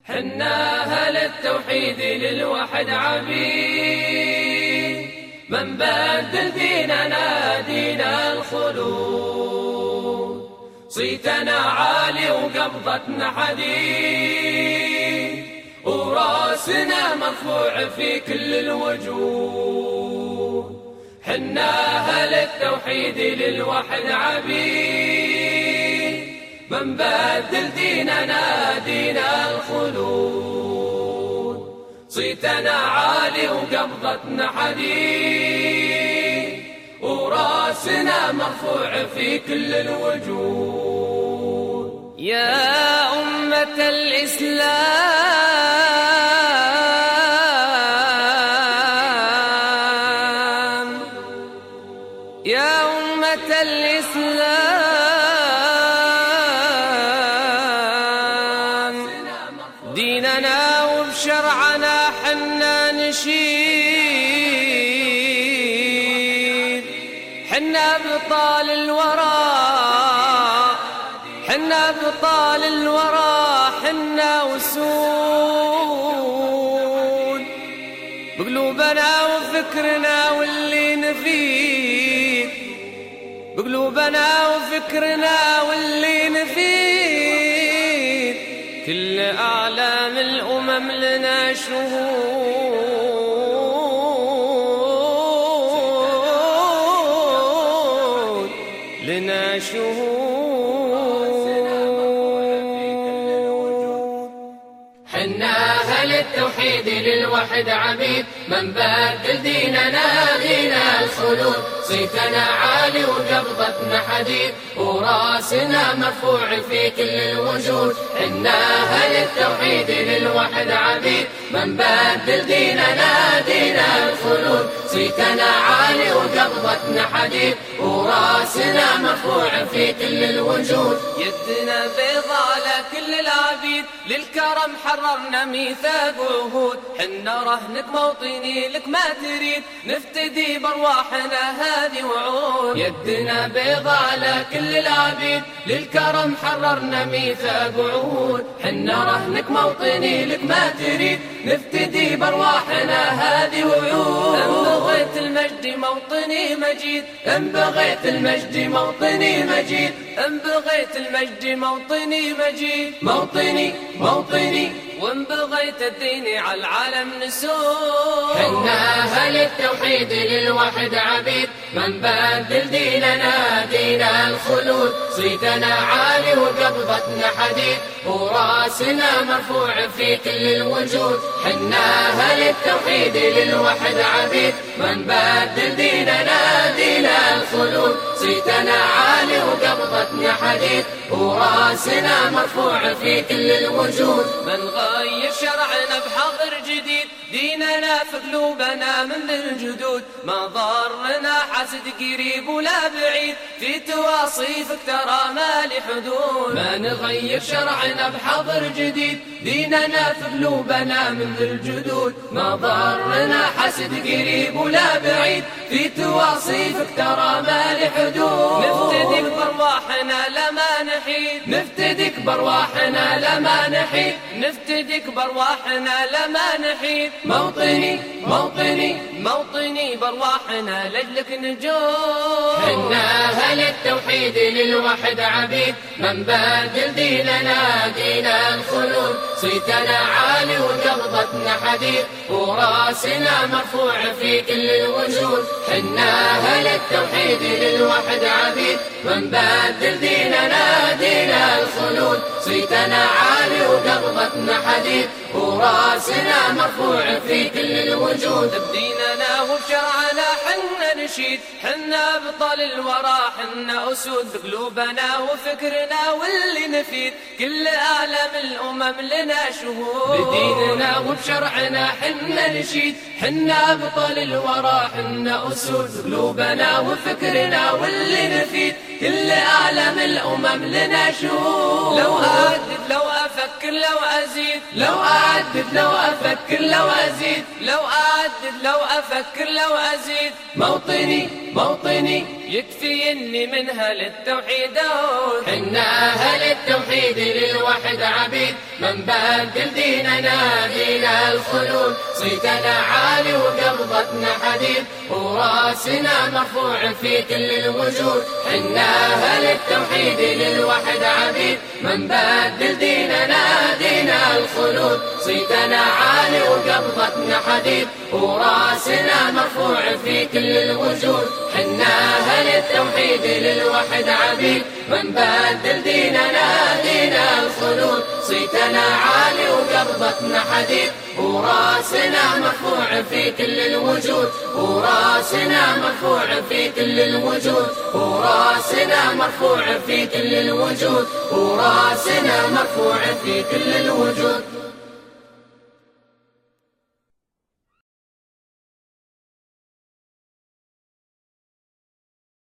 حنا أهل التوحيد للوحد عبيد، من بدل ديننا دين الخلود. صيتنا عالي وقبضتنا حديد، وراسنا مرفوع في كل الوجود. حنا أهل التوحيد للوحد عبيد، من بدل ديننا دين الخلود. صيتنا عالي وقبضتنا حديد، وراسنا مرفوع في كل الوجود. يا أمة الإسلام، يا أمة الإسلام، ديننا وبشرعنا حنا نشيد. حنا أبطال الورى، حنا أبطال الورى، حنا وسود. بقلوبنا وفكرنا واللي نفيد، بقلوبنا وفكرنا واللي نفيد. كل أعلام الأمم لنا شهود، لنا شهود. حنا أهل التوحيد للوحد عبيد، من بدل ديننا دين الخلود. صيتنا عالي وقبضتنا حديد، وراسنا مرفوع في كل الوجود. حنا أهل التوحيد للوحد عبيد، من بدل ديننا دين الخلود. صيتنا عالي وقبضتنا حديد، وراسنا مرفوع في كل الوجود. يدنا بيضا على كل العبيد، للكرم حررنا ميثاق وعهود. حنا رهنك موطني لك ما تريد، نفتدي بارواحنا هذه وعود. يدنا بيضا على كل العبيد، للكرم حررنا ميثاق وعهود. حنا رهنك موطني لك ما تريد، نفتدي بارواحنا هذه وعود. أن بغيت المجد موطني مجيد، أن بغيت المجد موطني مجيد، أن بغيت المجد موطني مجيد. موطني موطني، وان بغيت الدين على العالم نسود. حنا أهل التوحيد للوحد عبيد، من بدل ديننا دين الخلود. صيتنا عالي وقبضتنا حديد، وراسنا مرفوع في كل الوجود. حنا أهل التوحيد للوحد عبيد، من بدل ديننا دين الخلود. صيتنا عالي وقبضتنا حديد، وراسنا مرفوع في كل الوجود. من غير شرعنا بحظر جديد، ديننا في قلوبنا من الجدود. ما ضرنا حسد قريب ولا بعيد، في تواصيفك ترى ما لي حدود. ما نغير شرعنا بحظر جديد، ديننا في قلوبنا من الجدود. ما ضرنا حسد قريب ولا بعيد، في تواصيفك ترى ما لي حدود. نفتديك بارواحنا لما نحيد، نفتديك بارواحنا لما نحيد، نفتديك بارواحنا لما نحيد. موطني موطني موطني بارواحنا لجلك نجود. حنا أهل التوحيد للوحد عبيد، من بدل ديننا دين الخلود. صيتنا عالي وقبضتنا حديد، وراسنا مرفوع في كل الوجود. حنا أهل التوحيد للوحد عبيد، من بدل ديننا دين الخلود. صيتنا عالي وقبضتنا حديد، وراسنا مرفوع في كل الوجود. بديننا وبشرعنا حنا نشيد، حنا أبطال الورى، حنا أسود. بقلوبنا وفكرنا واللي نفيد، كل أعلام الأمم لنا شهود. بديننا وبشرعنا حنا نشيد، حنا أبطال الورى، حنا أسود. بقلوبنا وفكرنا واللي نفيد، كل أعلام الأمم لنا شهود. لو أعدد لو أفكر لو أزيد، لو أعدد لو أفكر لو أزيد، لو أعدد لو أفكر لو أزيد. موطني موطني يكفي إني منها للتوحيد أعود. حنا أهل التوحيد للوحد عبيد، من بدل ديننا دين الخلود. صيتنا عالي وقبضتنا حديد، وراسنا مرفوع في كل الوجود. حنا أهل التوحيد للوحد عبيد، من بدل ديننا دين الخلود. صيتنا عالي وقبضتنا حديد، وراسنا مرفوع في كل الوجود. حنا أهل التوحيد للوحد عبيد، من بدل ديننا دين الخلود. صيتنا عالي وقبضتنا حديد، وراسنا مرفوع في كل الوجود. وراسنا مرفوع في كل الوجود. وراسنا مرفوع في كل الوجود. وراسنا مرفوع في كل الوجود.